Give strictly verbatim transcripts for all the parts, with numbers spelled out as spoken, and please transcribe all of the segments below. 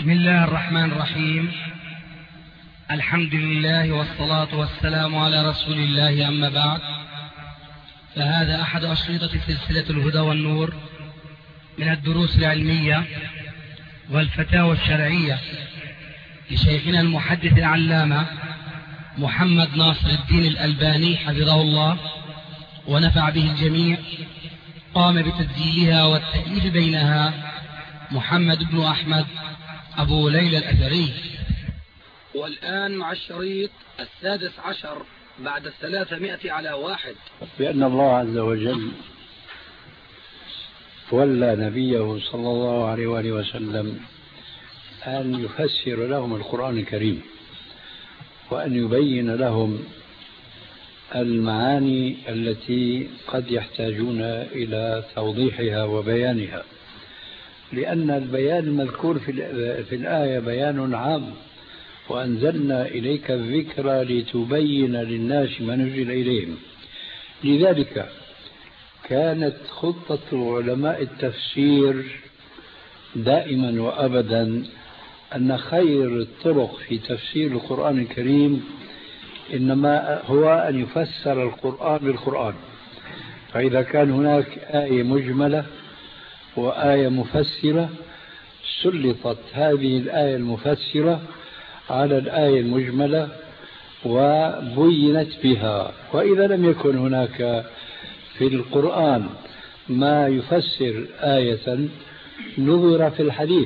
بسم الله الرحمن الرحيم. الحمد لله والصلاة والسلام على رسول الله، أما بعد، فهذا أحد أشرطة سلسلة الهدى والنور من الدروس العلمية والفتاوى الشرعية لشيخنا المحدث العلامة محمد ناصر الدين الألباني حفظه الله ونفع به الجميع. قام بتسجيلها والتأليف بينها محمد بن أحمد أبو ليلى الأثري. والآن مع الشريط السادس عشر بعد الثلاثمائة على واحد. بأن الله عز وجل ولى نبيه صلى الله عليه وآله وسلم أن يفسر لهم القرآن الكريم وأن يبين لهم المعاني التي قد يحتاجون إلى توضيحها وبيانها، لأن البيان المذكور في الآية بيان عام، وأنزلنا إليك الذكر لتبين للناس ما نزل إليهم. لذلك كانت خطة علماء التفسير دائما وأبدا أن خير الطرق في تفسير القرآن الكريم إنما هو أن يفسر القرآن بالقرآن. فإذا كان هناك آية مجملة وآية مفسرة سلطت هذه الآية المفسرة على الآية المجملة وبينت بها. وإذا لم يكن هناك في القرآن ما يفسر آية نظر في الحديث.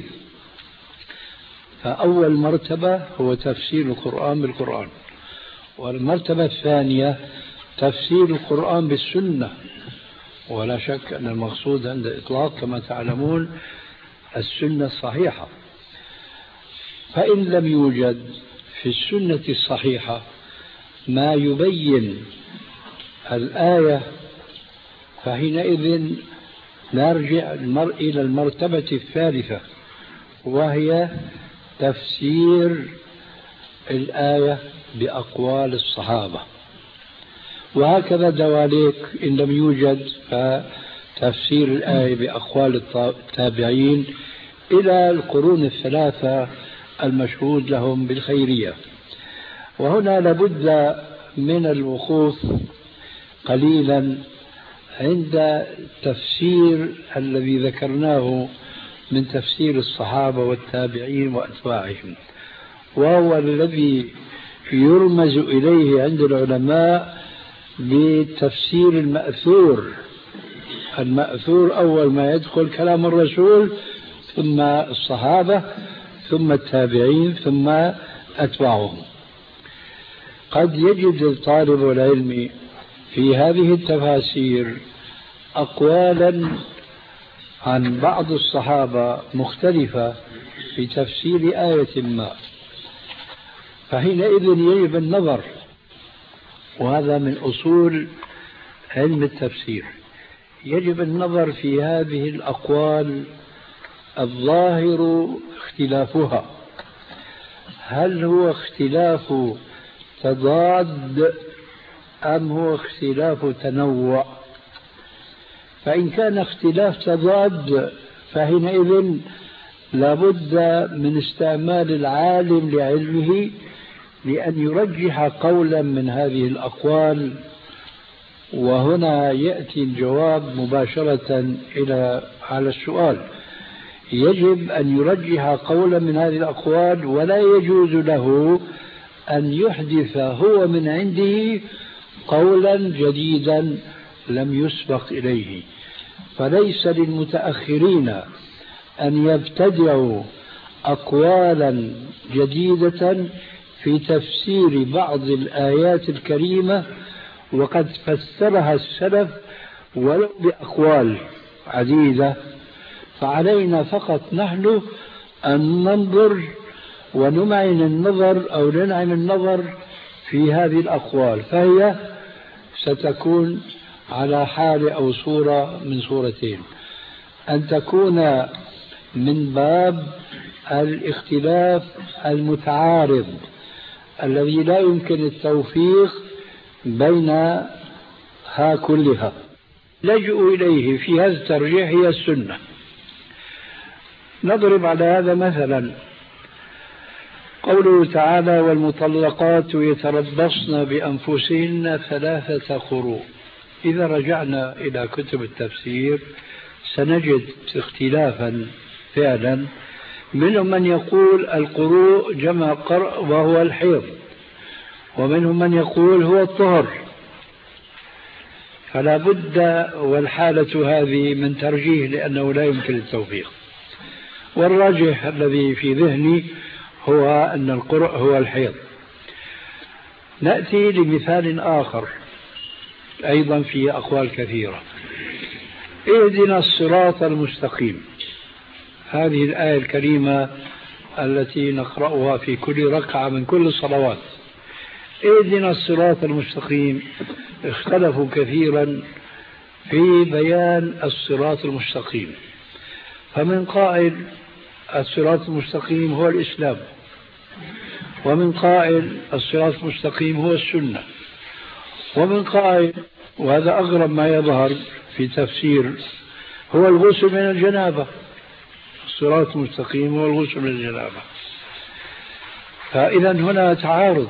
فأول مرتبة هو تفسير القرآن بالقرآن، والمرتبة الثانية تفسير القرآن بالسنة. ولا شك أن المقصود عند الإطلاق كما تعلمون السنة الصحيحة. فإن لم يوجد في السنة الصحيحة ما يبين الآية فحينئذ نرجع إلى المرتبة الثالثة، وهي تفسير الآية بأقوال الصحابة. وهكذا دواليك إن لم يوجد فتفسير الآية بأقوال التابعين إلى القرون الثلاثة المشهود لهم بالخيرية. وهنا لابد من الوقوف قليلا عند التفسير الذي ذكرناه من تفسير الصحابة والتابعين وأتباعهم، وهو الذي يرمز إليه عند العلماء بتفسير المأثور. المأثور أول ما يدخل كلام الرسول، ثم الصحابة، ثم التابعين، ثم أتباعهم. قد يجد طالب العلم في هذه التفاسير أقوالا عن بعض الصحابة مختلفة في تفسير آية ما، فحينئذ يجب النظر، وهذا من أصول علم التفسير. يجب النظر في هذه الأقوال الظاهر اختلافها، هل هو اختلاف تضاد أم هو اختلاف تنوع؟ فإن كان اختلاف تضاد فحينئذ لابد من استعمال العالم لعلمه لأن يرجح قولا من هذه الأقوال. وهنا يأتي الجواب مباشرة إلى على السؤال. يجب أن يرجح قولا من هذه الأقوال، ولا يجوز له أن يحدث هو من عنده قولا جديدا لم يسبق إليه. فليس للمتأخرين أن يبتدعوا أقوالا جديدة في تفسير بعض الآيات الكريمة وقد فسرها السلف ولو بأقوال عديدة. فعلينا فقط نحن أن ننظر ونمعن النظر أو ننعم النظر في هذه الأقوال، فهي ستكون على حال أو صورة من صورتين: أن تكون من باب الاختلاف المتعارض الذي لا يمكن التوفيق بينها كلها. لجؤوا إليه في هذا الترجيح هي السنة. نضرب على هذا مثلا: قوله تعالى والمطلقات يتربصن بأنفسهن ثلاثة قروء. إذا رجعنا إلى كتب التفسير سنجد اختلافا فعلا، منهم من يقول القروء جمع قرء وهو الحيض، ومنهم من يقول هو الطهر، فلا بد والحالة هذه من ترجيح لأنه لا يمكن التوفيق. والراجح الذي في ذهني هو أن القرء هو الحيض. نأتي لمثال آخر أيضا في أقوال كثيرة. اهدنا الصراط المستقيم، هذه الآية الكريمة التي نقرأها في كل ركعة من كل الصلوات. اهدنا الصراط المستقيم، اختلفوا كثيرا في بيان الصراط المستقيم، فمن قائل الصراط المستقيم هو الإسلام، ومن قائل الصراط المستقيم هو السنة، ومن قائل وهذا أغرب ما يظهر في تفسير هو الغسل من الجنابة. الصراط المستقيم هو الغسل من الجنابة. فإذا هنا تعارض،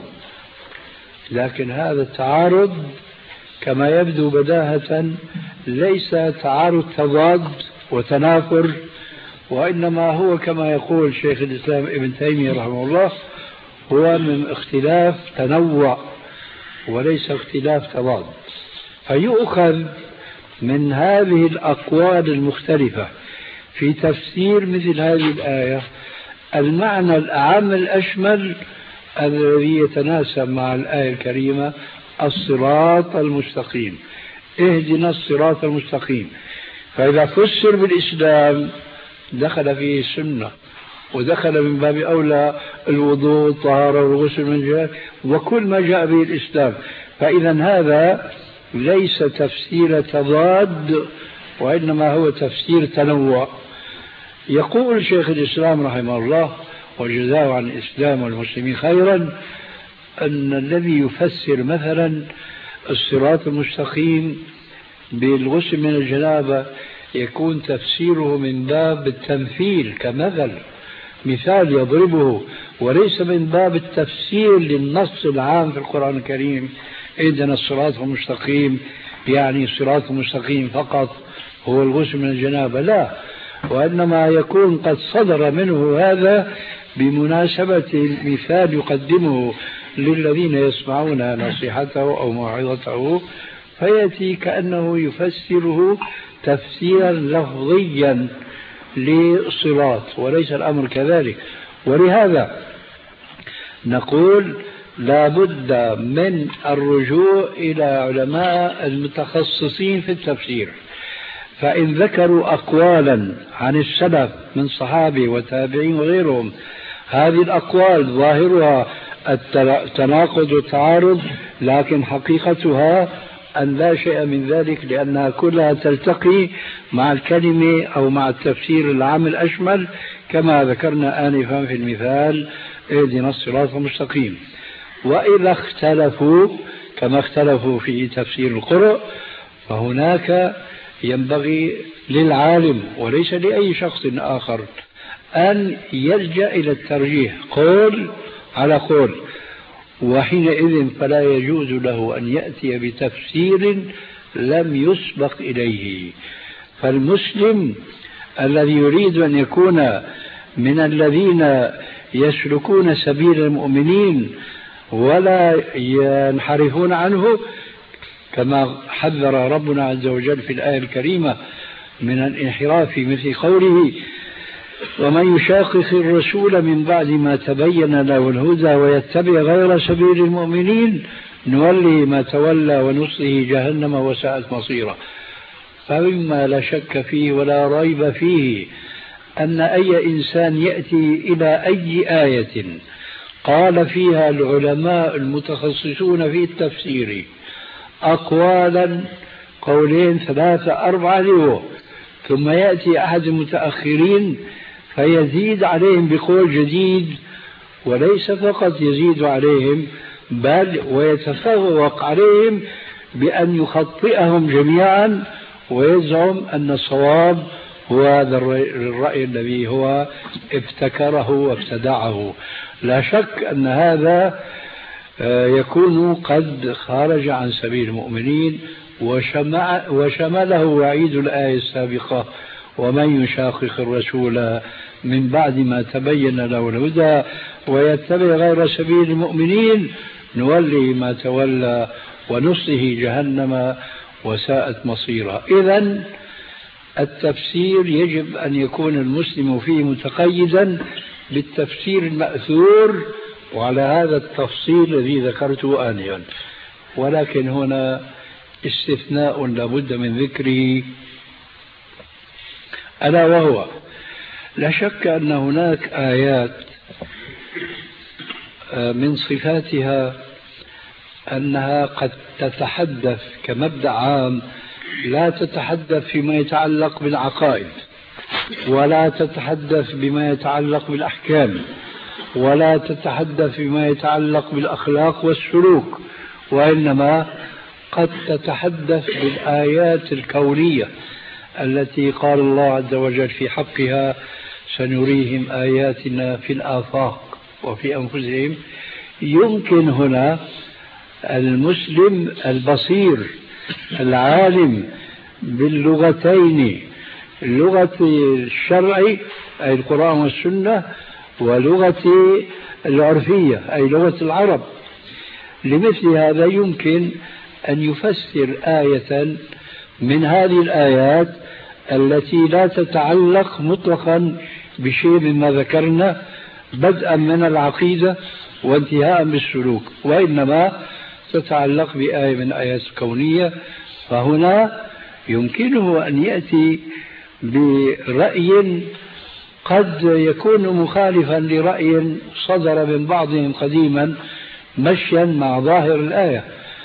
لكن هذا التعارض كما يبدو بداهة ليس تعارض تضاد وتنافر، وإنما هو كما يقول شيخ الإسلام ابن تيمية رحمه الله هو من اختلاف تنوع وليس اختلاف تضاد. فيؤخذ من هذه الأقوال المختلفة في تفسير مثل هذه الآية المعنى الأعم الأشمل الذي يتناسب مع الآية الكريمة الصراط المستقيم، اهدنا الصراط المستقيم. فإذا فسر بالإسلام دخل فيه السنة، ودخل من باب أولى الوضوء الطهارة والغسل من الجنابة وكل ما جاء به الإسلام. فإذا هذا ليس تفسير تضاد وإنما هو تفسير تنوع. يقول شيخ الإسلام رحمه الله وجزاه عن الإسلام والمسلمين خيرا أن الذي يفسر مثلا الصراط المستقيم بالغسل من الجنابة يكون تفسيره من باب التمثيل كمثل، مثال يضربه، وليس من باب التفسير للنص العام في القرآن الكريم اهدنا الصراط المستقيم يعني الصراط المستقيم فقط هو الغسل من الجنابة، لا، وإنما يكون قد صدر منه هذا بمناسبة مثال يقدمه للذين يسمعون نصيحته أو موعظته، فيأتي كأنه يفسره تفسيرا لفظيا للصراط، وليس الأمر كذلك. ولهذا نقول لا بد من الرجوع إلى علماء المتخصصين في التفسير، فإن ذكروا أقوالا عن السلف من صحابة وتابعين وغيرهم هذه الأقوال ظاهرها التناقض والتعارض، لكن حقيقتها أن لا شيء من ذلك، لأنها كلها تلتقي مع الكلمة أو مع التفسير العام الأشمل كما ذكرنا آنفا في المثال اهدنا الصراط المستقيم. وإذا اختلفوا كما اختلفوا في تفسير القرء فهناك ينبغي للعالم وليس لأي شخص آخر أن يلجأ إلى الترجيح قول على قول، وحينئذ فلا يجوز له أن يأتي بتفسير لم يسبق إليه. فالمسلم الذي يريد أن يكون من الذين يسلكون سبيل المؤمنين ولا ينحرفون عنه كما حذر ربنا عز وجل في الآية الكريمة من الانحراف في مثل قوله ومن يشاقق الرسول من بعد ما تبين له الهدى ويتبع غير سبيل المؤمنين نولي ما تولى ونصله جهنم وساءت مصيرا. فمما لا شك فيه ولا ريب فيه أن أي إنسان يأتي إلى أي آية قال فيها العلماء المتخصصون في التفسير أقوالا قولين ثلاثة أربعة له، ثم يأتي أحد المتأخرين فيزيد عليهم بقول جديد، وليس فقط يزيد عليهم بل ويتفوق عليهم بأن يخطئهم جميعا ويزعم أن الصواب وهذا الرأي الذي هو ابتكره وابتدعه. لا شك أن هذا يكون قد خرج عن سبيل المؤمنين وشمله وعيد الآية السابقة: ومن يشاقق الرسول من بعد ما تبين له الهدى ويتبع غير سبيل المؤمنين نوله ما تولى ونصله جهنم وساءت مصيرا. إذن التفسير يجب أن يكون المسلم فيه متقيدا بالتفسير المأثور وعلى هذا التفصيل الذي ذكرته آنفا. ولكن هنا استثناء لابد من ذكره، ألا وهو لا شك أن هناك آيات من صفاتها أنها قد تتحدث كمبدأ عام، لا تتحدث فيما يتعلق بالعقائد، ولا تتحدث بما يتعلق بالأحكام، ولا تتحدث بما يتعلق بالأخلاق والسلوك، وإنما قد تتحدث بالآيات الكونية التي قال الله عز وجل في حقها: سنريهم آياتنا في الآفاق وفي أنفسهم. يمكن هنا المسلم البصير العالم باللغتين، اللغة الشرع أي القرآن والسنة، ولغة العرفية أي لغة العرب، لمثل هذا يمكن أن يفسر آية من هذه الآيات التي لا تتعلق مطلقا بشيء مما ذكرنا بدءا من العقيدة وانتهاء بالسلوك، وإنما تتعلق بآية من آيات الكونية. فهنا يمكنه أن يأتي برأي قد يكون مخالفا لرأي صدر من بعضهم قديما مشيا مع ظاهر الآية.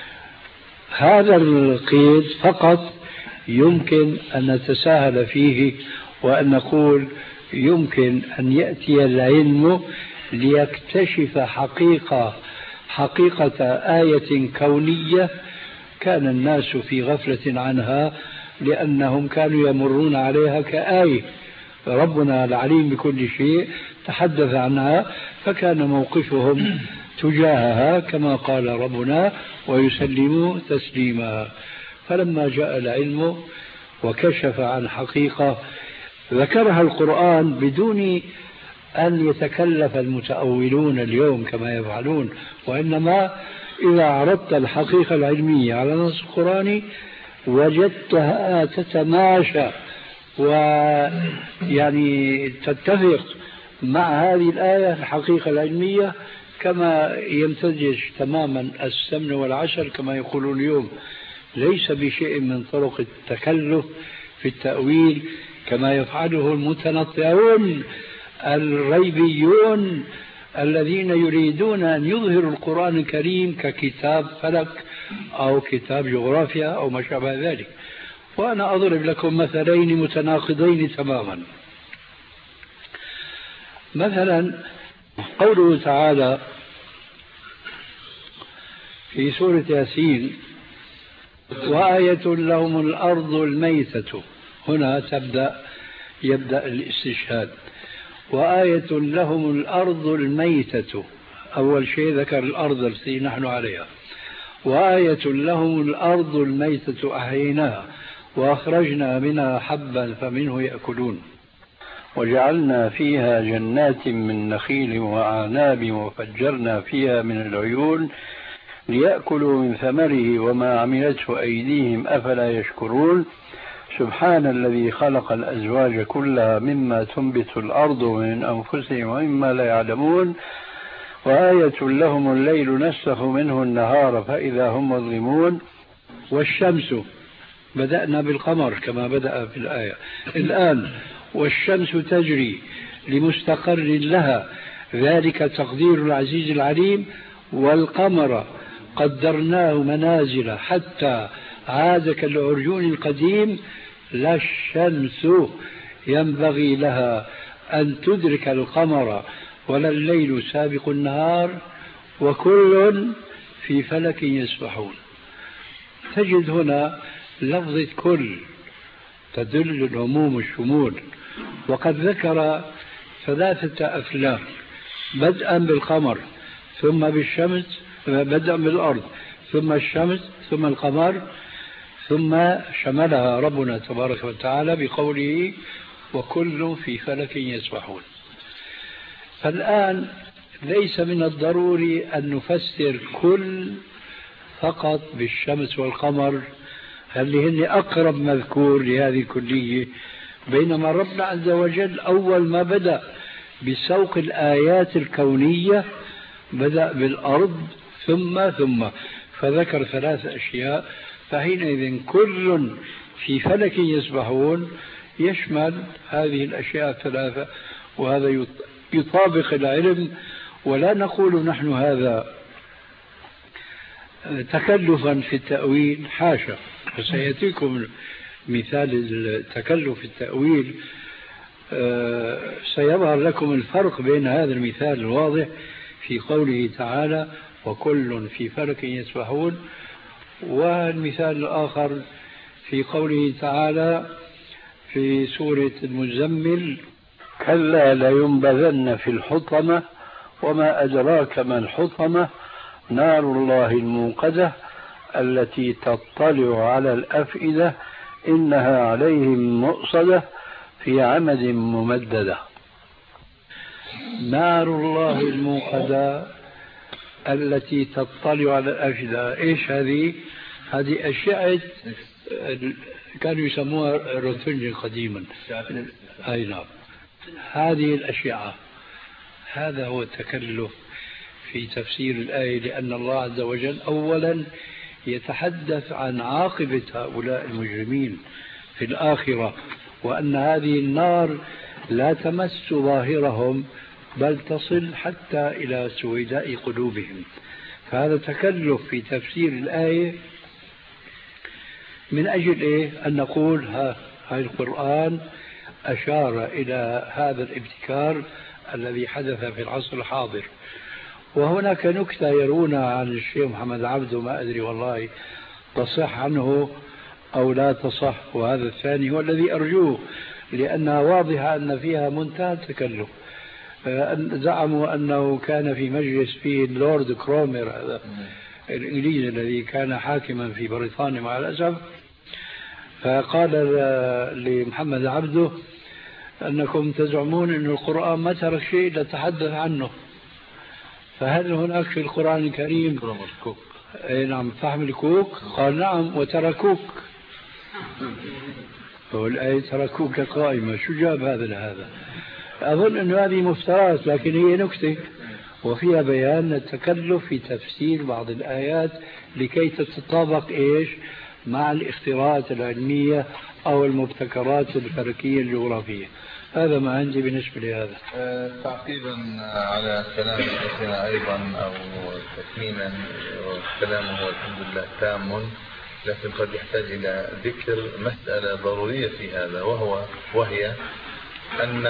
هذا القيد فقط يمكن أن نتساهل فيه وأن نقول يمكن أن يأتي العلم ليكتشف حقيقة حقيقة آية كونية كان الناس في غفلة عنها لأنهم كانوا يمرون عليها كآية. ربنا العليم بكل شيء تحدث عنها فكان موقفهم تجاهها كما قال ربنا: ويسلموا تسليما. فلما جاء العلم وكشف عن حقيقة ذكرها القرآن بدون أن يتكلف المتأولون اليوم كما يفعلون، وإنما إذا عرضت الحقيقة العلمية على نص القرآن وجدتها تتماشى ويعني تتفق مع هذه الآية الحقيقة العلمية كما يمتزج تماما السمن والعسل كما يقولون اليوم، ليس بشيء من طرق التكلف في التأويل كما يفعله المتنطعون الريبيون الذين يريدون أن يظهروا القرآن الكريم ككتاب فلك أو كتاب جغرافيا أو ما شابه ذلك. وأنا أضرب لكم مثلين متناقضين تماما. مثلا قوله تعالى في سورة ياسين: وآية لهم الأرض الميتة. هنا تبدأ يبدأ الاستشهاد. وآية لهم الأرض الميتة، أول شيء ذكر الأرض التي نحن عليها. وآية لهم الأرض الميتة أحييناها وأخرجنا منها حبا فمنه يأكلون وجعلنا فيها جنات من نخيل وأعناب وفجرنا فيها من العيون ليأكلوا من ثمره وما عملته أيديهم أفلا يشكرون سبحان الذي خلق الأزواج كلها مما تنبت الأرض من أنفسهم ومما لا يعلمون وآية لهم الليل نسخ منه النهار فإذا هم مظلمون. والشمس بدأنا بالقمر كما بدأ في الآية الآن: والشمس تجري لمستقر لها ذلك تقدير العزيز العليم. والقمر قدرناه منازل حتى عاد كالعرجون القديم. لا الشمس ينبغي لها أن تدرك القمر ولا الليل سابق النهار وكل في فلك يسبحون. تجد هنا لفظة كل تدل العموم والشمول. وقد ذكر ثلاثة أفلاك بدءا بالقمر ثم بالشمس، بدءا بالأرض ثم الشمس ثم القمر، ثم شملها ربنا تبارك وتعالى بقوله وكل في فلك يسبحون. فالآن ليس من الضروري أن نفسر كل فقط بالشمس والقمر اللي هن أقرب مذكور لهذه الكلية، بينما ربنا عز وجل أول ما بدأ بسوق الآيات الكونية بدأ بالأرض ثم ثم فذكر ثلاث أشياء، فحينئذ كل في فلك يسبحون يشمل هذه الأشياء الثلاثة، وهذا يطابق العلم. ولا نقول نحن هذا تكلفا في التأويل، حاشا، وسيأتيكم مثال التكلف في التأويل سيظهر لكم الفرق بين هذا المثال الواضح في قوله تعالى وكل في فلك يسبحون، والمثال الآخر في قوله تعالى في سورة المزمل كلا لينبذن في الحطمة وما أدراك ما الحطمة نار الله الموقدة التي تطلع على الأفئدة إنها عليهم مؤصدة في عمد ممددة. نار الله الموقدة التي تطلع على الأفئدة، إيش هذه؟ هذه أشعة كانوا يسموها روتنج قديما، أي نعم، هذه الأشعة. هذا هو التكلف في تفسير الآية، لأن الله عز وجل أولا يتحدث عن عاقبة هؤلاء المجرمين في الآخرة، وأن هذه النار لا تمس ظاهرهم بل تصل حتى إلى سويداء قلوبهم. فهذا تكلف في تفسير الآية من أجل إيه؟ أن نقول ها هذا القرآن أشار إلى هذا الابتكار الذي حدث في العصر الحاضر. وهناك نكتة يرونا عن الشيخ محمد عبده، ما أدري والله تصح عنه أو لا تصح، وهذا الثاني هو الذي أرجوه، لأنها واضحة أن فيها منتهى التكلف. زعموا أنه كان في مجلس فيه اللورد كرومر هذا الإنجليزي الذي كان حاكما في بريطانيا مع الأسف، فقال لمحمد عبده أنكم تزعمون أن القرآن ما ترك شيء إلا تحدث عنه، فهل هناك في القرآن الكريم أي نعم فهم الكوك؟ قال نعم وتركوك، والآية تركوك قائمة. شو جاب هذا لهذا؟ أظن أن هذه مفترات، لكن هي نكتة وفيها بيان التكلف في تفسير بعض الآيات لكي تتطابق إيش مع الاختراعات العلمية أو المبتكرات الفلكية الجغرافية. هذا ما عندي بالنسبة لهذا. أه تعقيبا على كلام شيخنا أيضا أو تكميلا، كلامه الحمد لله تام، لكن قد يحتاج إلى ذكر مسألة ضرورية في هذا، وهو وهي أن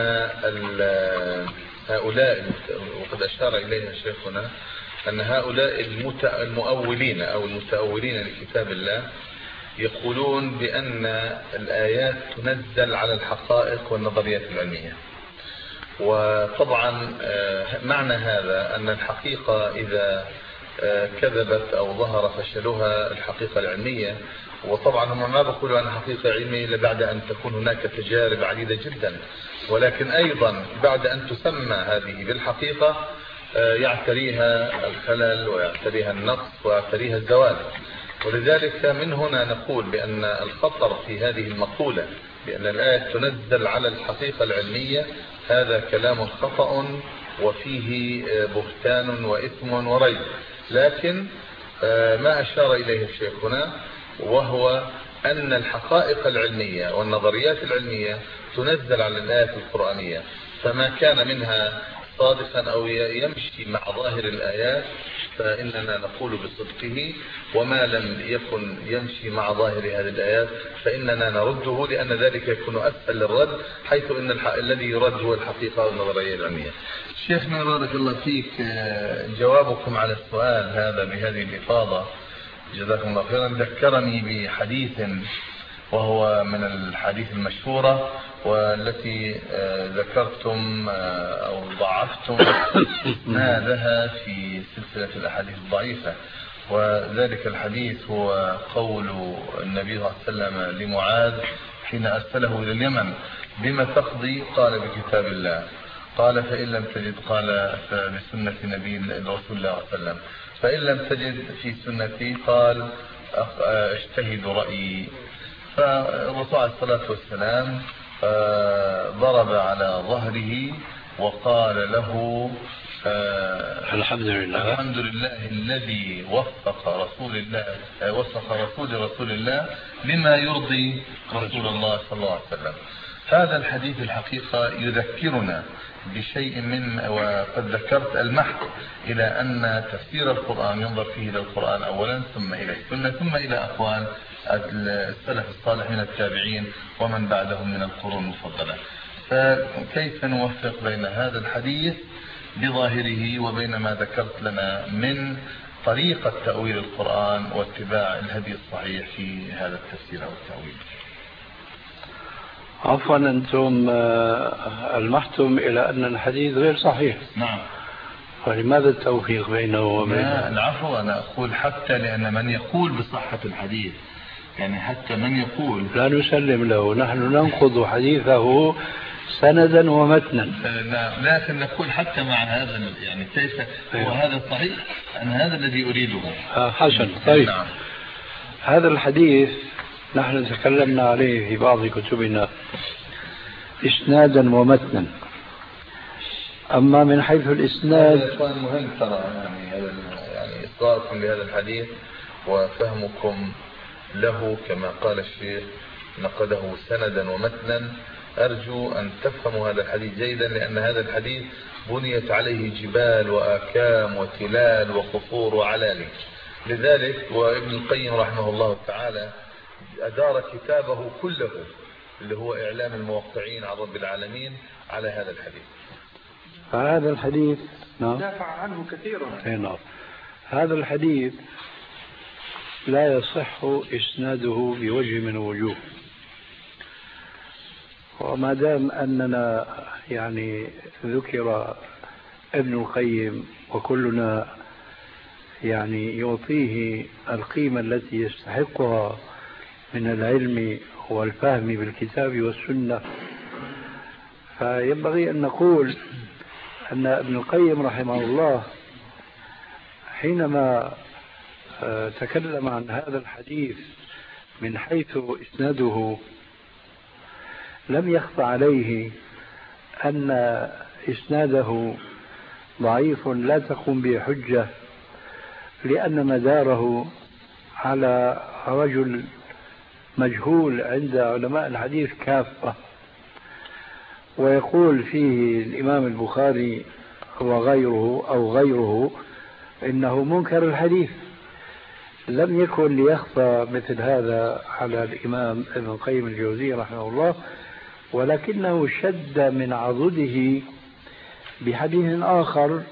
هؤلاء، وقد أشار إليها شيخنا، أن هؤلاء المؤولين أو المتأولين لكتاب الله يقولون بأن الآيات تنزل على الحقائق والنظريات العلمية. وطبعا معنى هذا أن الحقيقة إذا كذبت أو ظهر فشلها الحقيقة العلمية، وطبعا هم ما بيقولوا عن حقيقة علمية إلا بعد أن تكون هناك تجارب عديدة جدا، ولكن أيضا بعد أن تسمى هذه بالحقيقة يعتريها الخلل ويعتريها النقص ويعتريها الزوال. ولذلك من هنا نقول بأن الخطر في هذه المقولة بأن الآية تنزل على الحقيقة العلمية هذا كلام خطأ وفيه بهتان وإثم وريب. لكن ما أشار إليه الشيخ هنا وهو أن الحقائق العلمية والنظريات العلمية تنزل على الآيات القرآنية، فما كان منها صادقا أو يمشي مع ظاهر الآيات فإننا نقول بصدقه، وما لم يكن يمشي مع ظاهر هذه الآيات فإننا نرده، لأن ذلك يكون أسهل للرد، حيث أن الذي يرد هو الحقيقة والنظرية العلمية. شيخنا بارك الله فيك، جوابكم على السؤال هذا بهذه الإفاضة جزاكم الله خيرا ذكرني بحديث وهو من الحديث المشهورة والتي ذكرتم أو ضعفتم إسنادها في سلسلة الأحاديث الضعيفة. وذلك الحديث هو قول النبي صلى الله عليه وسلم لمعاذ حين أرسله إلى اليمن: بما تقضي؟ قال: بكتاب الله. قال: فإن لم تجد؟ قال: فبسنة نبي رسول الله صلى الله عليه وسلم. فإن لم تجد في سنتي؟ قال: اجتهد رأيي. فالرسول عليه الصلاة والسلام ضرب على ظهره وقال له: الحمد لله الحمد لله الذي وفق رسول الله وفق رسول رسول الله لما يرضي رسول الله صلى الله عليه وسلم. هذا الحديث الحقيقة يذكرنا بشيء من، وقد ذكرت المحك إلى أن تفسير القرآن ينظر فيه إلى القرآن أولا، ثم إلى السنة، ثم إلى أقوال السلف الصالح من التابعين ومن بعدهم من القرون المفضلة. فكيف نوفق بين هذا الحديث بظاهره وبين ما ذكرت لنا من طريقة تأويل القرآن واتباع الهدي الصحيح في هذا التفسير أو التأويل؟ عفوا، أنتم ألمحتم إلى أن الحديث غير صحيح. نعم. فلماذا التوفيق بينه وبينه؟ العفو، أنا أقول حتى لأن من يقول بصحة الحديث، يعني حتى من يقول لا نسلم له، نحن ننقض حديثه سندا ومتنا. نعم، لكن نقول حتى مع هذا، يعني كيف هو هذا صحيح؟ أن هذا الذي أريده. آه حسن. طيب. نعم. هذا الحديث نحن تكلمنا عليه في بعض كتبنا إسنادا ومتنا. أما من حيث الإسناد هذا مهم ترى، يعني يعني إصغاركم لهذا الحديث وفهمكم له كما قال الشيخ نقده سندا ومتنا. أرجو أن تفهموا هذا الحديث جيدا، لأن هذا الحديث بنيت عليه جبال وآكام وتلال وقصور وعلالي. لذلك وابن القيم رحمه الله تعالى أدار كتابه كله اللي هو إعلام الموقعين عن رب العالمين على هذا الحديث. فهذا الحديث نعم دافع عنه كثيرا. نعم. هذا الحديث لا يصح إسناده بوجه من الوجوه، وما دام أننا يعني ذكر ابن القيم وكلنا يعني يعطيه القيمة التي يستحقها من العلم والفهم بالكتاب والسنة، فينبغي أن نقول أن ابن القيم رحمه الله حينما تكلم عن هذا الحديث من حيث إسناده لم يخفى عليه أن إسناده ضعيف لا تقوم به حجة، لأن مداره على رجل مجهول عند علماء الحديث كافة. ويقول فيه الإمام البخاري وغيره أو غيره إنه منكر الحديث. لم يكن ليخفى مثل هذا على الإمام ابن القيم الجوزي رحمه الله، ولكنه شد من عضده بحديث آخر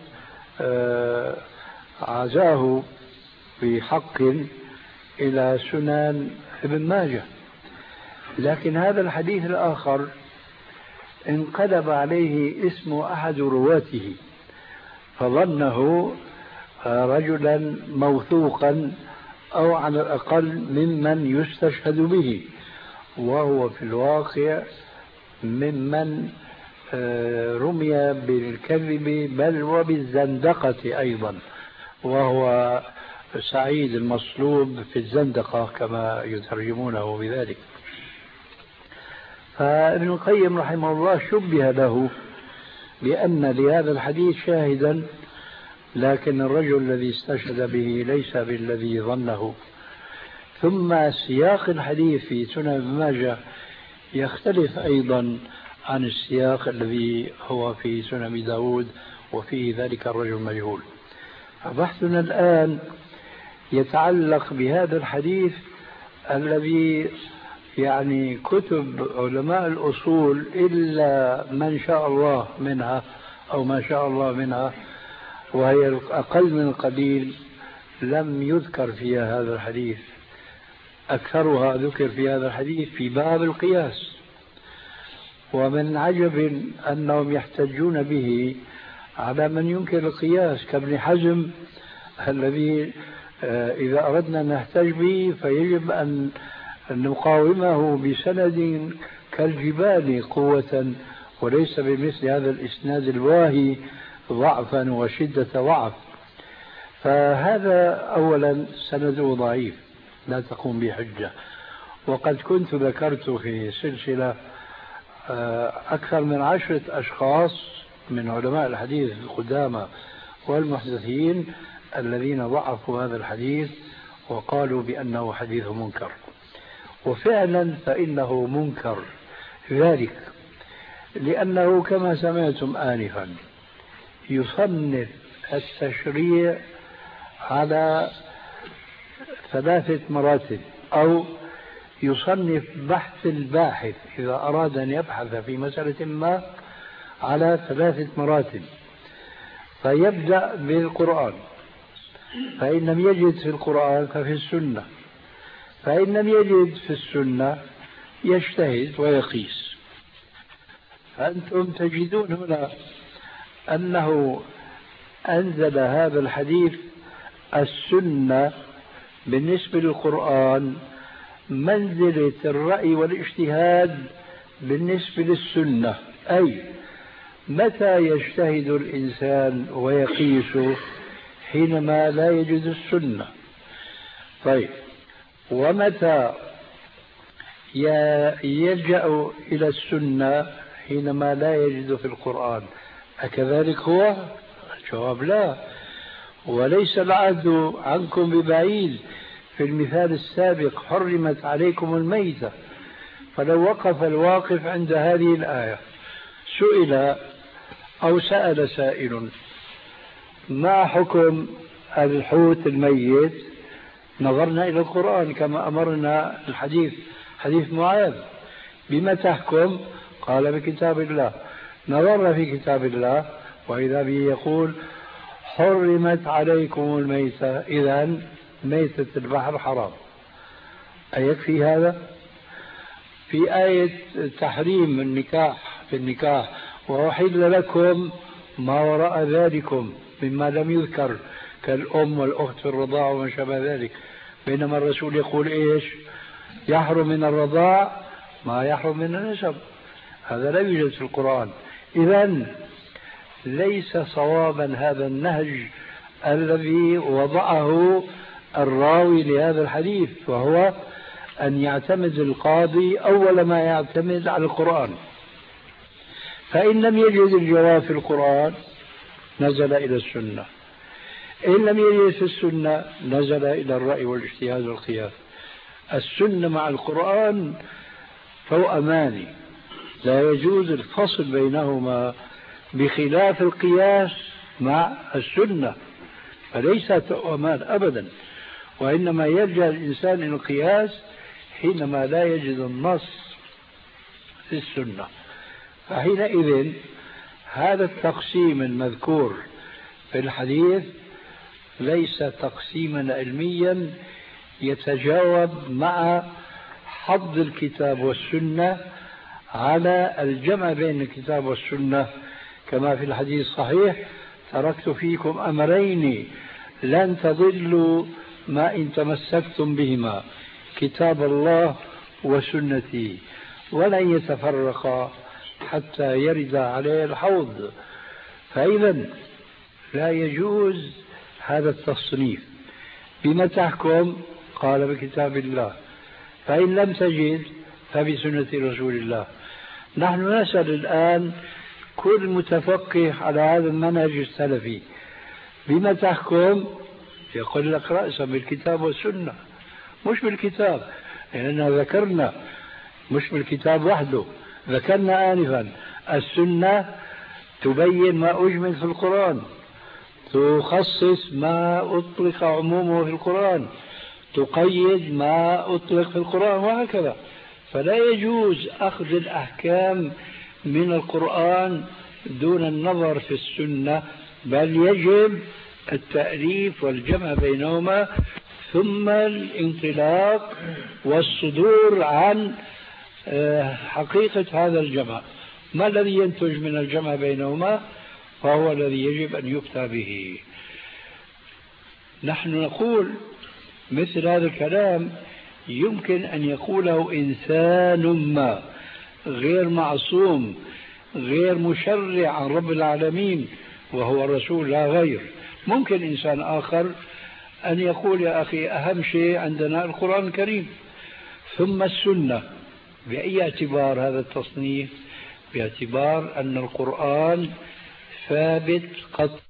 عزاه بحق إلى سنن ابن ماجه، لكن هذا الحديث الآخر انقلب عليه اسم أحد رواته فظنه رجلا موثوقا أو على الأقل ممن يستشهد به، وهو في الواقع ممن رمي بالكذب بل وبالزندقة أيضا، وهو سعيد المصلوب في الزندقة كما يترجمونه بذلك. فابن القيم رحمه الله شبه له بأن لهذا الحديث شاهدا، لكن الرجل الذي استشهد به ليس بالذي ظنه. ثم سياق الحديث في سنن ابن ماجه يختلف أيضا عن السياق الذي هو في سنن أبي داود وفيه ذلك الرجل المجهول. فبحثنا الآن يتعلق بهذا الحديث الذي يعني كتب علماء الأصول إلا من شاء الله منها أو ما شاء الله منها، وهي أقل من القليل، لم يذكر فيها هذا الحديث. أكثرها ذكر في هذا الحديث في باب القياس. ومن عجب أنهم يحتجون به على من ينكر القياس كابن حزم الذي إذا أردنا أن نحتج به فيجب أن نقاومه بسند كالجبال قوة، وليس بمثل هذا الإسناد الواهي ضعفا وشدة ضعف. فهذا أولا سنده ضعيف لا تقوم بحجة. وقد كنت ذكرت في سلسلة أكثر من عشرة أشخاص من علماء الحديث القدامى والمحدثين الذين ضعفوا هذا الحديث وقالوا بأنه حديث منكر، وفعلا فإنه منكر ذلك لأنه كما سمعتم آنفا يصنف التشريع على ثلاثة مراتب، أو يصنف بحث الباحث إذا أراد أن يبحث في مسألة ما على ثلاثة مراتب. فيبدأ بالقرآن، فإن لم يجد في القرآن ففي السنة، فإن لم يجد في السنة يجتهد ويقيس. فأنتم تجدون هنا أنه أنزل هذا الحديث السنة بالنسبة للقرآن منزلة الرأي والاجتهاد بالنسبة للسنة، أي متى يجتهد الإنسان ويقيس؟ حينما لا يجد السنة. طيب، ومتى يلجأ إلى السنة؟ حينما لا يجد في القرآن. أكذلك هو؟ الجواب لا، وليس العهد عنكم ببعيد. في المثال السابق حرمت عليكم الميتة، فلو وقف الواقف عند هذه الآية سئل أو سأل سائل ما حكم الحوت الميت، نظرنا إلى القرآن كما أمرنا الحديث حديث معاذ، بما تحكم؟ قال بكتاب الله. نظرنا في كتاب الله وإذا به يقول حرمت عليكم الميتة، إذن ميتة البحر حرام. أيكفي هذا؟ في آية تحريم النكاح في النكاح وأحل لكم ما وراء ذلكم مما لم يذكر كالأم والأخت في الرضاع وما شابه ذلك، بينما الرسول يقول إيش؟ يحرم من الرضاع ما يحرم من النسب. هذا لا يوجد في القرآن. إذن ليس صوابا هذا النهج الذي وضعه الراوي لهذا الحديث، وهو أن يعتمد القاضي أول ما يعتمد على القرآن. فإن لم يجد الجواب في القرآن نزل إلى السنة، إن لم يجد في السنة نزل إلى الرأي والاجتهاد والقياس. السنة مع القرآن توأمان، لا يجوز الفصل بينهما، بخلاف القياس مع السنة فليس توأمان أبدا، وإنما يلجأ الإنسان إلى القياس حينما لا يجد النص في السنة. فحينئذ هذا التقسيم المذكور في الحديث ليس تقسيما علميا يتجاوب مع حض الكتاب والسنة على الجمع بين الكتاب والسنة، كما في الحديث الصحيح تركت فيكم أمرين لن تضلوا ما إن تمسكتم بهما، كتاب الله وسنتي، ولن يتفرقا حتى يرد عليه الحوض. فإذا لا يجوز هذا التصنيف. بما تحكم؟ قال بكتاب الله، فإن لم تجد فبسنة رسول الله. نحن نسأل الآن كل متفقه على هذا المنهج السلفي بما تحكم؟ يقول لك رأسا بالكتاب والسنة، مش بالكتاب، لأننا ذكرنا مش بالكتاب وحده، ذكرنا آنفا السنة تبين ما أجمل في القرآن، تخصص ما أطلق عمومه في القرآن، تقيد ما أطلق في القرآن، وهكذا. فلا يجوز أخذ الأحكام من القرآن دون النظر في السنة، بل يجب التأليف والجمع بينهما. ثم الانطلاق والصدور عن حقيقة هذا الجمع. ما الذي ينتج من الجمع بينهما؟ فهو الذي يجب أن يفتى به. نحن نقول مثل هذا الكلام يمكن أن يقوله إنسان ما غير معصوم غير مشرع عن رب العالمين وهو الرسول لا غير. ممكن إنسان آخر أن يقول يا أخي أهم شيء عندنا القرآن الكريم ثم السنة. بأي اعتبار هذا التصنيف؟ باعتبار أن القرآن ثابت قط،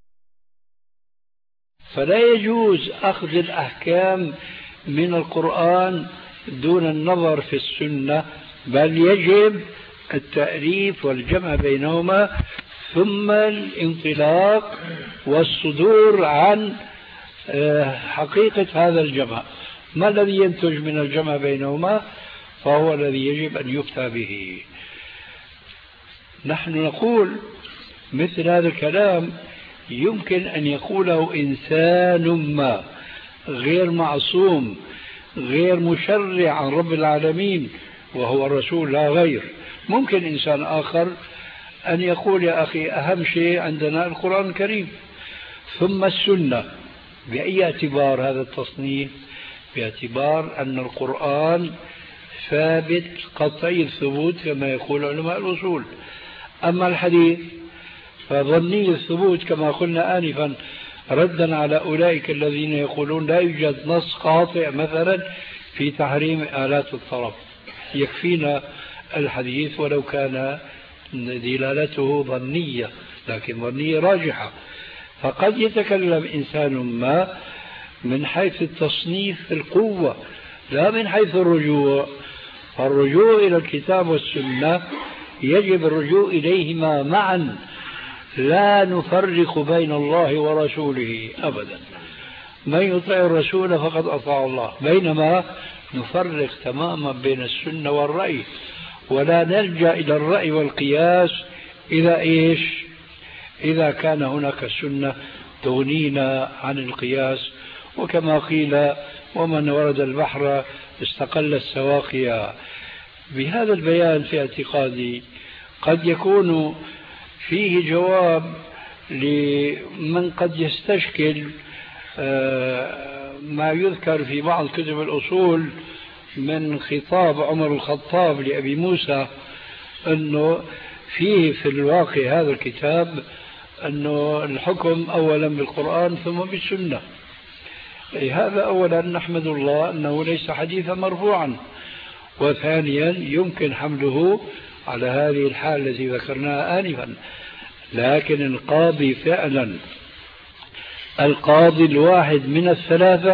فلا يجوز أخذ الأحكام من القرآن دون النظر في السنة، بل يجب التأليف والجمع بينهما ثم الانطلاق والصدور عن حقيقة هذا الجمع. ما الذي ينتج من الجمع بينهما؟ فهو الذي يجب أن يفتى به. نحن نقول مثل هذا الكلام يمكن أن يقوله إنسان ما غير معصوم غير مشرع عن رب العالمين وهو الرسول لا غير. ممكن إنسان آخر أن يقول يا أخي أهم شيء عندنا القرآن الكريم ثم السنة. بأي اعتبار هذا التصنيف؟ باعتبار أن القرآن ثابت قطعي الثبوت كما يقول علماء الأصول. أما الحديث فظني الثبوت كما قلنا آنفا، ردا على أولئك الذين يقولون لا يوجد نص قاطع مثلا في تحريم آلات الطرب، يكفينا الحديث ولو كان دلالته ظنية، لكن ظنية راجحة. فقد يتكلم إنسان ما من حيث التصنيف في القوة لا من حيث الرجوع. فالرجوع إلى الكتاب والسنة يجب الرجوع إليهما معا، لا نفرق بين الله ورسوله أبدا. من يطع الرسول فقد أطاع الله، بينما نفرق تماما بين السنة والرأي، ولا نلجأ إلى الرأي والقياس إذا إيش؟ إذا كان هناك سنة تغنينا عن القياس. وكما قيل ومن ورد البحر استقل السواقيا. بهذا البيان في اعتقادي قد يكون فيه جواب لمن قد يستشكل ما يذكر في بعض كتب الأصول من خطاب عمر الخطاب لأبي موسى، أنه فيه في الواقع هذا الكتاب أنه الحكم أولا بالقرآن ثم بالسنة. هذا أولا نحمد الله أنه ليس حديثا مرفوعا، وثانيا يمكن حمله على هذه الحال التي ذكرناها آنفا. لكن القاضي فعلا القاضي الواحد من الثلاثة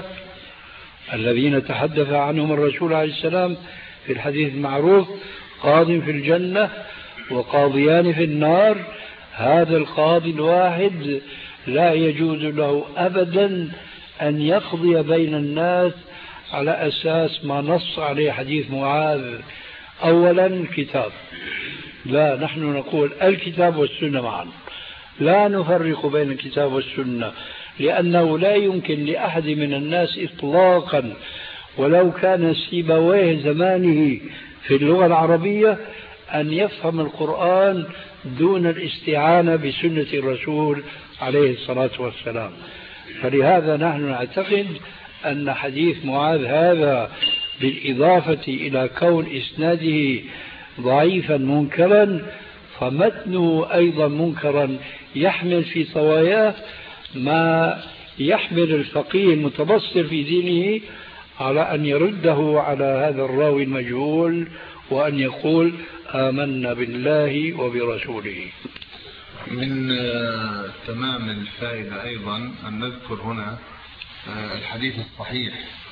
الذين تحدث عنهم الرسول عليه السلام في الحديث المعروف، قاض في الجنة وقاضيان في النار، هذا القاضي الواحد لا يجوز له أبدا أن يقضي بين الناس على أساس ما نص عليه حديث معاذ. أولا الكتاب، لا نحن نقول الكتاب والسنة معا، لا نفرق بين الكتاب والسنة، لأنه لا يمكن لأحد من الناس إطلاقا ولو كان سيبويه زمانه في اللغة العربية أن يفهم القرآن دون الاستعانة بسنة الرسول عليه الصلاة والسلام. فلهذا نحن نعتقد أن حديث معاذ هذا بالإضافة إلى كون إسناده ضعيفا منكرا فمتنه أيضا منكرا، يحمل في طواياه ما يحمل الفقيه المتبصر في دينه على أن يرده على هذا الراوي المجهول وأن يقول آمنا بالله وبرسوله. من تمام الفائدة أيضا أن نذكر هنا الحديث الصحيح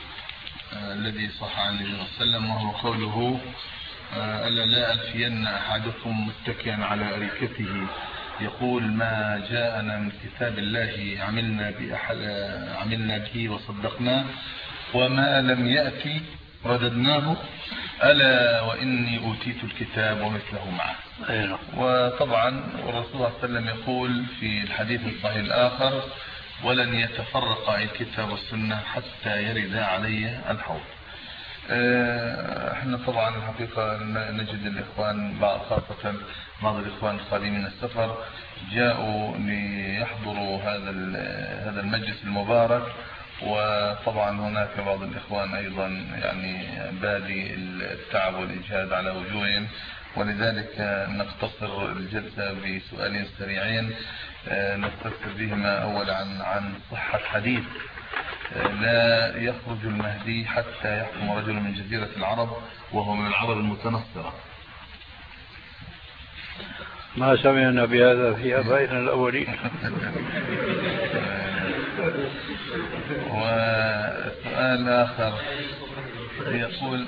الذي صح عن النبي صلى الله عليه وسلم، وهو قوله ألا لا ألفين أحدكم متكئا على أريكته يقول ما جاءنا من كتاب الله عملنا عملنا به وصدقناه وما لم يأتي رددناه ألا وإني أوتيت الكتاب ومثله معه. وطبعا الرسول صلى الله عليه وسلم يقول في الحديث الصحيح الآخر ولن يتفرق الكتاب والسنة حتى يرد علي الحوض. احنا طبعا الحقيقة نجد الإخوان خاصة بعض الإخوان القادمين من السفر جاءوا ليحضروا هذا هذا المجلس المبارك، وطبعا هناك بعض الإخوان أيضا يعني بادي التعب والإجهاد على وجوههم، ولذلك نقتصر الجلسة بسؤالين سريعين نستفسر بهما. أولا عن عن صحة حديث لا يخرج المهدي حتى يحكم رجل من جزيرة العرب وهو من العرب المتنصرة. ما سمعنا بهذا في آبائنا الأولين. وسؤال آخر يقول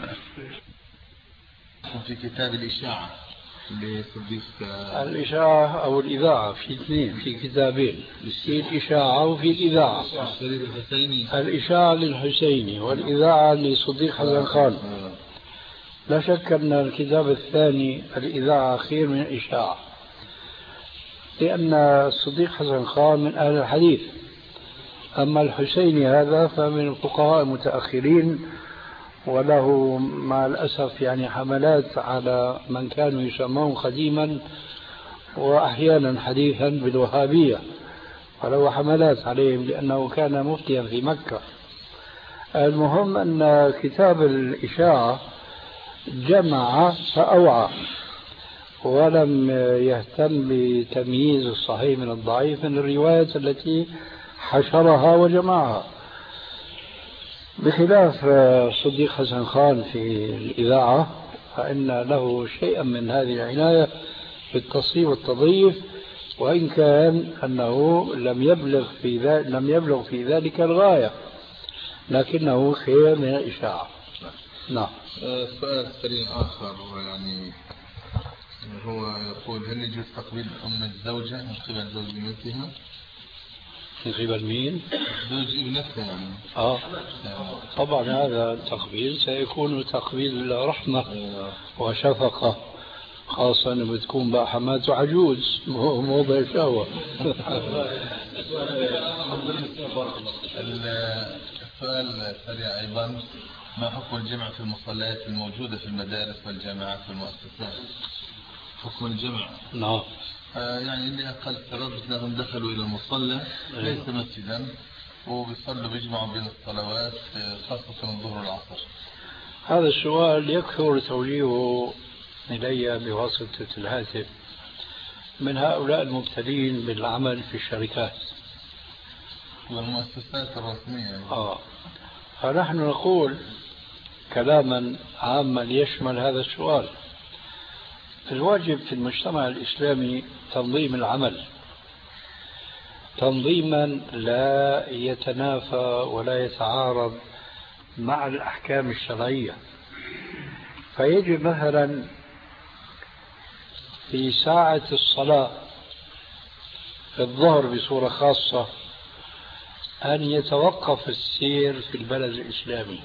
في كتاب الإشاعة لصديق الإشاعة أو الإذاعة في اثنين، في كتابين، في الإشاعة وفي الإذاعة. الإشاعة للحسيني والإذاعة لصديق حسن خان. لا شك أن الكتاب الثاني الإذاعة خير من الإشاعة، لأن الصديق حسن خان من أهل الحديث، أما الحسيني هذا فمن الفقهاء المتأخرين، وله مع الأسف يعني حملات على من كانوا يسمون قديما وأحيانا حديثا بالوهابية، وله حملات عليهم لأنه كان مفتيا في مكة. المهم أن كتاب الإشاعة جمع فأوعى، ولم يهتم بتمييز الصحيح من الضعيف من الروايات التي حشرها وجمعها، بخلاف صديق حسن خان في الإذاعة فإن له شيئا من هذه العناية في التصحيح والتضعيف، وإن كان أنه لم يبلغ في ذلك لم يبلغ في ذلك الغاية، لكنه خير من الإشاعة. نعم. سؤال سريع آخر يعني هو يقول هل يجوز تقبيل أم الزوجة من قبل زوج ابنتها؟ من قبل مين؟ زوج ابنتها يعني. آه طبعا هذا التقبيل سيكون تقبيل رحمة وشفقة، خاصة أنه بتكون بقى حماته عجوز موضع شهوة. السؤال سريع أيضا، ما حكم الجمع في المصليات الموجودة في المدارس والجامعات والمؤسسات؟ حكم الجمع؟ نعم. آه يعني اللي أقل افتراض أنهم دخلوا إلى المصلى ليس مسجدا وبيصلوا بيجمعوا بين الصلوات خاصة الظهر والعصر. هذا السؤال يكثر توجيهه إلي بواسطة الهاتف من هؤلاء المبتلين بالعمل في الشركات والمؤسسات الرسمية. آه. فنحن نقول كلاما عاما يشمل هذا السؤال: الواجب في المجتمع الإسلامي تنظيم العمل تنظيما لا يتنافى ولا يتعارض مع الأحكام الشرعية. فيجب مثلا في ساعة الصلاة في الظهر بصورة خاصة أن يتوقف السير في البلد الإسلامي،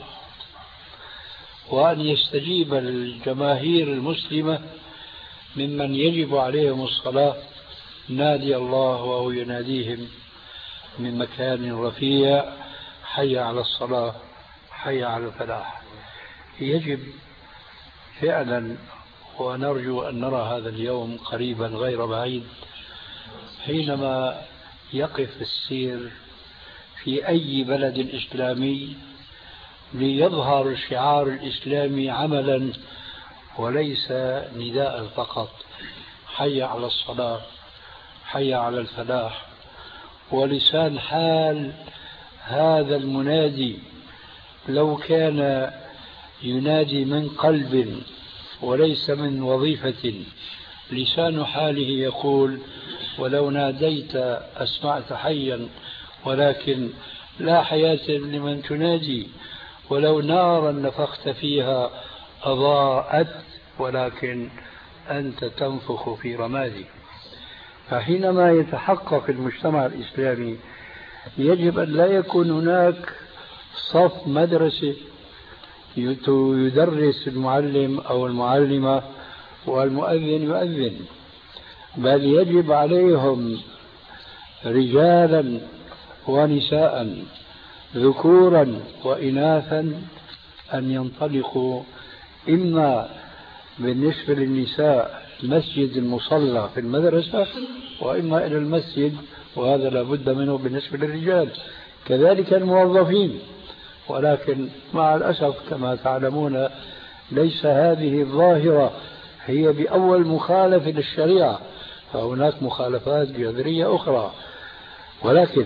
وأن يستجيب الجماهير المسلمة ممن يجب عليهم الصلاة نادي الله وهو يناديهم من مكان رفيع: حي على الصلاة، حي على الفلاح. يجب فعلا، ونرجو أن نرى هذا اليوم قريبا غير بعيد، حينما يقف السير في أي بلد إسلامي ليظهر الشعار الإسلامي عملا وليس نداء فقط: حي على الصلاة، حي على الفلاح. ولسان حال هذا المنادي لو كان ينادي من قلب وليس من وظيفة، لسان حاله يقول: ولو ناديت أسمعت حيا ولكن لا حياة لمن تنادي، ولو نارا نفخت فيها أضاءت ولكن أنت تنفخ في رمادي. فحينما يتحقق المجتمع الإسلامي يجب أن لا يكون هناك صف مدرسة يدرس المعلم أو المعلمة والمؤذن يؤذن، بل يجب عليهم رجالا ونساء ذكورا وإناثا أن ينطلقوا إما بالنسبة للنساء مسجد المصلى في المدرسة، وإما إلى المسجد، وهذا لا بد منه بالنسبة للرجال، كذلك الموظفين. ولكن مع الأسف كما تعلمون ليس هذه الظاهرة هي بأول مخالفة للشريعة، فهناك مخالفات جذرية أخرى. ولكن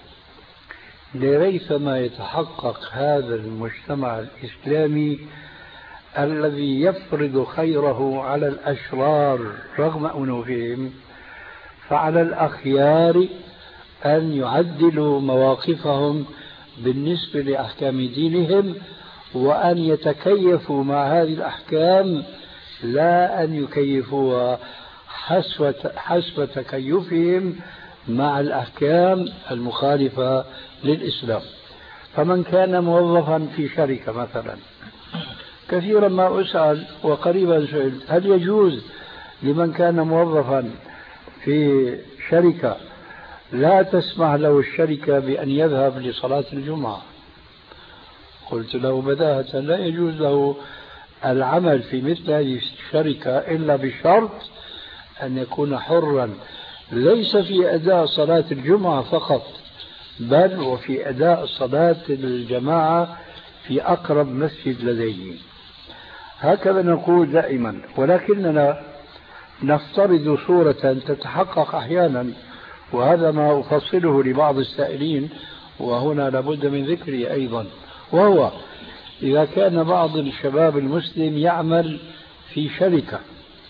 لريثما يتحقق هذا المجتمع الإسلامي الذي يفرض خيره على الأشرار رغم أنوفهم، فعلى الأخيار أن يعدلوا مواقفهم بالنسبة لأحكام دينهم، وأن يتكيفوا مع هذه الأحكام، لا أن يكيفوها حسب حسب تكيفهم مع الأحكام المخالفة للإسلام. فمن كان موظفا في شركة مثلا، كثيرا ما أسأل وقريبا سئلت هل يجوز لمن كان موظفا في شركة لا تسمح له الشركة بأن يذهب لصلاة الجمعة؟ قلت له بداهة لا يجوز له العمل في مثل هذه الشركة إلا بشرط أن يكون حرا، ليس في أداء صلاة الجمعة فقط، بل وفي أداء صلاة الجماعة في أقرب مسجد لديه. هكذا نقول دائما، ولكننا نفترض صورة تتحقق أحيانا، وهذا ما أفصله لبعض السائلين وهنا لابد من ذكره أيضا، وهو إذا كان بعض الشباب المسلم يعمل في شركة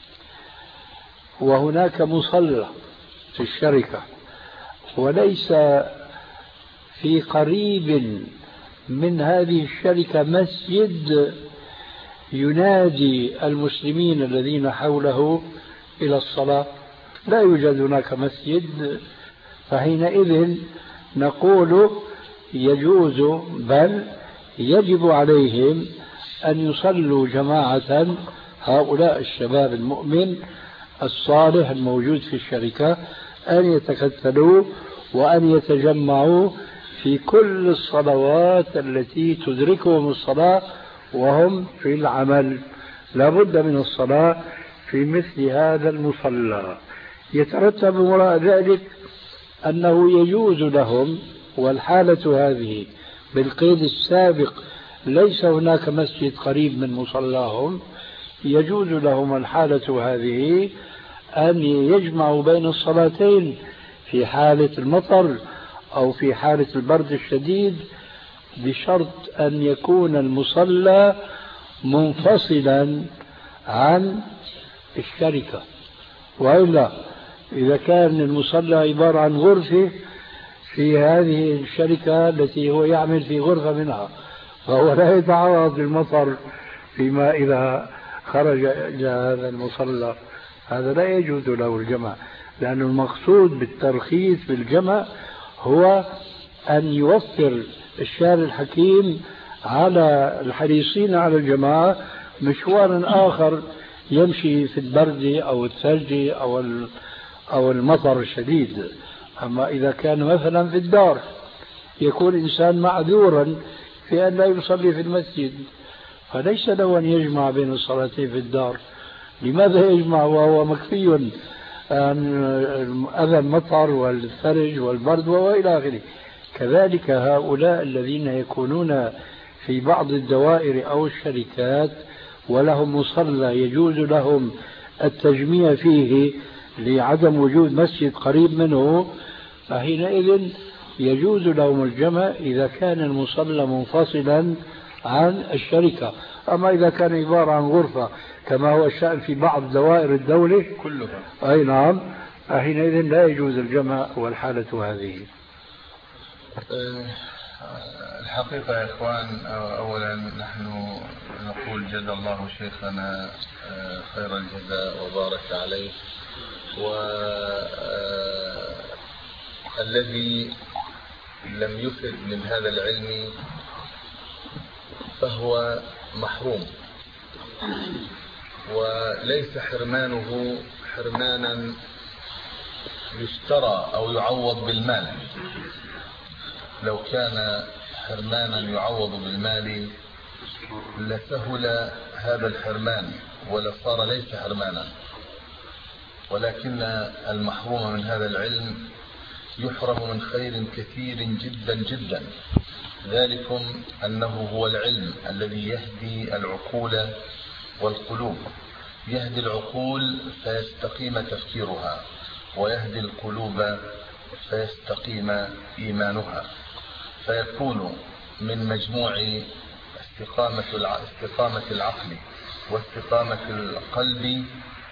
وهناك مصلى في الشركة، وليس في قريب من هذه الشركة مسجد ينادي المسلمين الذين حوله إلى الصلاة، لا يوجد هناك مسجد، فحينئذ نقول يجوز بل يجب عليهم أن يصلوا جماعة، هؤلاء الشباب المؤمن الصالح الموجود في الشركة، أن يتكتلوا وأن يتجمعوا في كل الصلوات التي تدركهم الصلاة وهم في العمل. لا بد من الصلاة في مثل هذا المصلى. يترتب وراء ذلك أنه يجوز لهم، والحالة هذه بالقيد السابق ليس هناك مسجد قريب من مصلاهم، يجوز لهم الحالة هذه أن يجمعوا بين الصلاتين في حالة المطر أو في حالة البرد الشديد، بشرط أن يكون المصلى منفصلا عن الشركة. وإلا إذا كان المصلى عبارة عن غرفة في هذه الشركة التي هو يعمل في غرفة منها، فهو لا يتعرض للمطر فيما إذا خرج إلى هذا المصلى، هذا لا يجوز له الجمع، لأن المقصود بالترخيص بالجمع هو أن يوفر الشارع الحكيم على الحريصين على الجماعة مشوارا آخر يمشي في البرد أو الثلج أو أو المطر الشديد. أما إذا كان مثلا في الدار يكون إنسان معذورا في أن لا يصلي في المسجد، فليس له أن يجمع بين الصلاتين في الدار. لماذا يجمع وهو مكفي عن أذى المطر والثلج والبرد وإلى آخره؟ كذلك هؤلاء الذين يكونون في بعض الدوائر أو الشركات ولهم مصلى يجوز لهم التجميع فيه لعدم وجود مسجد قريب منه، فحينئذ يجوز لهم الجمع إذا كان المصلى منفصلا عن الشركة. أما إذا كان عبارة عن غرفة كما هو الشأن في بعض دوائر الدولة كلها، أي نعم، حينئذ لا يجوز الجمع والحالة هذه. الحقيقة يا إخوان، أولا نحن نقول جزا الله شيخنا خير الجزاء وبارك عليه، والذي لم يفد من هذا العلم فهو محروم، وليس حرمانه حرمانا يشترى أو يعوض بالمال، لو كان حرمانا يعوض بالمال لسهل هذا الحرمان ولصار ليس حرمانا، ولكن المحروم من هذا العلم يحرم من خير كثير جدا جدا، ذلكم أنه هو العلم الذي يهدي العقول والقلوب، يهدي العقول فيستقيم تفكيرها، ويهدي القلوب فيستقيم إيمانها، فيكون من مجموع استقامة استقامة العقل واستقامة القلب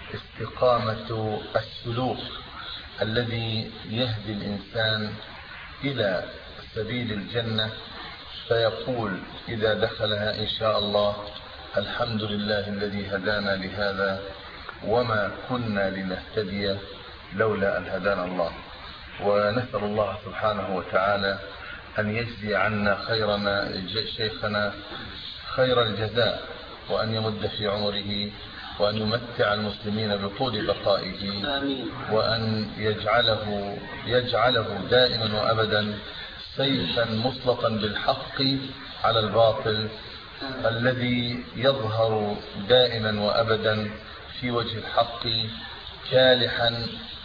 استقامة السلوك الذي يهدي الإنسان إلى سبيل الجنة، فيقول إذا دخلها إن شاء الله الحمد لله الذي هدانا لهذا وما كنا لنهتدي لولا أن هدانا الله. ونسأل الله سبحانه وتعالى أن يجزي عنا خيرنا شيخنا خير الجزاء، وأن يمد في عمره، وأن يمتع المسلمين بطول بقائه، وأن يجعله يجعله دائما وأبدا سيفا مسلطا بالحق على الباطل الذي يظهر دائما وأبدا في وجه الحق كالحا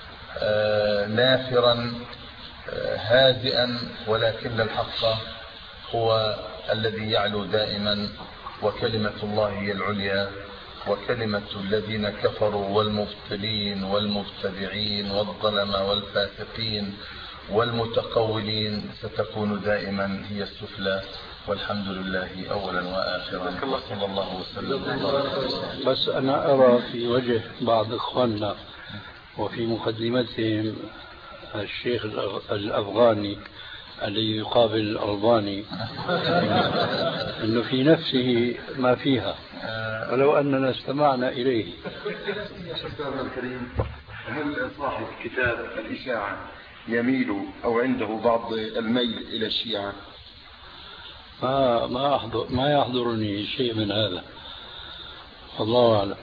آه نافرا آه هادئا، ولكن الحق هو الذي يعلو دائما، وكلمة الله هي العليا، وكلمة الذين كفروا والمبطلين والمبتدعين والظلمة والفاسقين والمتقولين ستكون دائما هي السفلى، والحمد لله أولا وآخرا، وصلى الله وسلم. بس أنا أرى في وجه بعض إخواننا وفي مقدمتهم الشيخ الأفغاني الذي يقابل الألباني أنه في نفسه ما فيها، ولو أننا استمعنا إليه. أستاذنا الكريم، هل صاحب كتاب الإشاعة يميل أو عنده بعض الميل إلى الشيعة؟ ما ما أحضر ما يحضرني شيء من هذا، والله أعلم.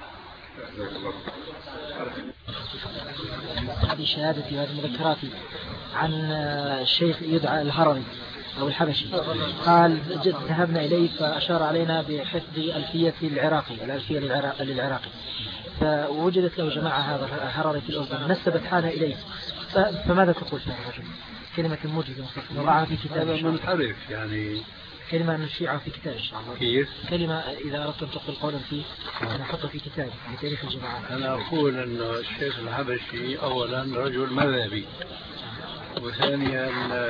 هذه شهادتي وهذه مذكراتي عن الشيخ يدعى الهروي أو الحبشي، قال ذهبنا إليه فأشار علينا بحفظ ألفية العراقي، الألفية للعراقي، فوجدت له جماعة هذا الهروي في الأردن نسبت حالها إليه، فماذا تقول في هذا الرجل؟ كلمة موجودة وضعها في كتاب منحرف، يعني كلمة من الشيعة في كتاب إن شاء الله. كيف؟ كلمة إذا أردت أن تقول قولا فيه أنا أحطه في كتاب لتاريخ الجماعة. أنا أقول أن الشيخ الحبشي أولا رجل مذهبي، وثانيا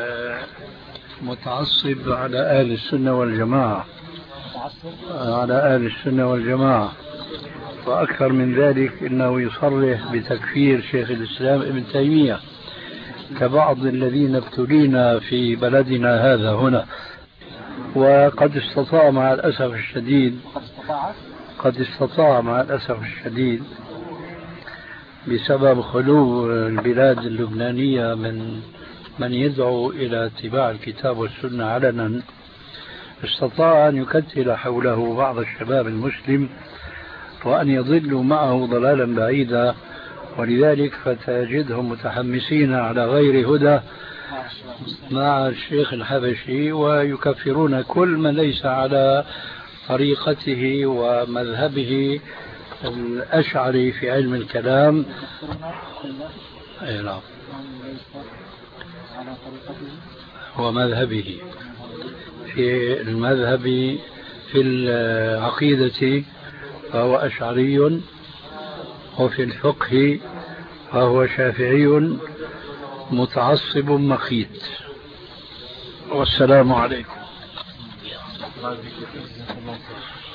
متعصب على أهل السنة والجماعة، على أهل السنة والجماعة، وأكثر من ذلك إنه يصرح بتكفير شيخ الإسلام ابن تيمية كبعض الذين ابتلينا في بلدنا هذا هنا. وقد استطاع مع الأسف الشديد قد استطاع مع الأسف الشديد بسبب خلو البلاد اللبنانية من من يدعو إلى اتباع الكتاب والسنة علنا، استطاع أن يكتل حوله بعض الشباب المسلم وأن يضلوا معه ضلالا بعيدا، ولذلك فتجدهم متحمسين على غير هدى مع الشيخ الحبشي، ويكفرون كل من ليس على طريقته ومذهبه الأشعري في علم الكلام. أي نعم، ومذهبه في المذهب في العقيدة فهو أشعري، وفي الفقه فهو شافعي متعصب مخيت. والسلام عليكم.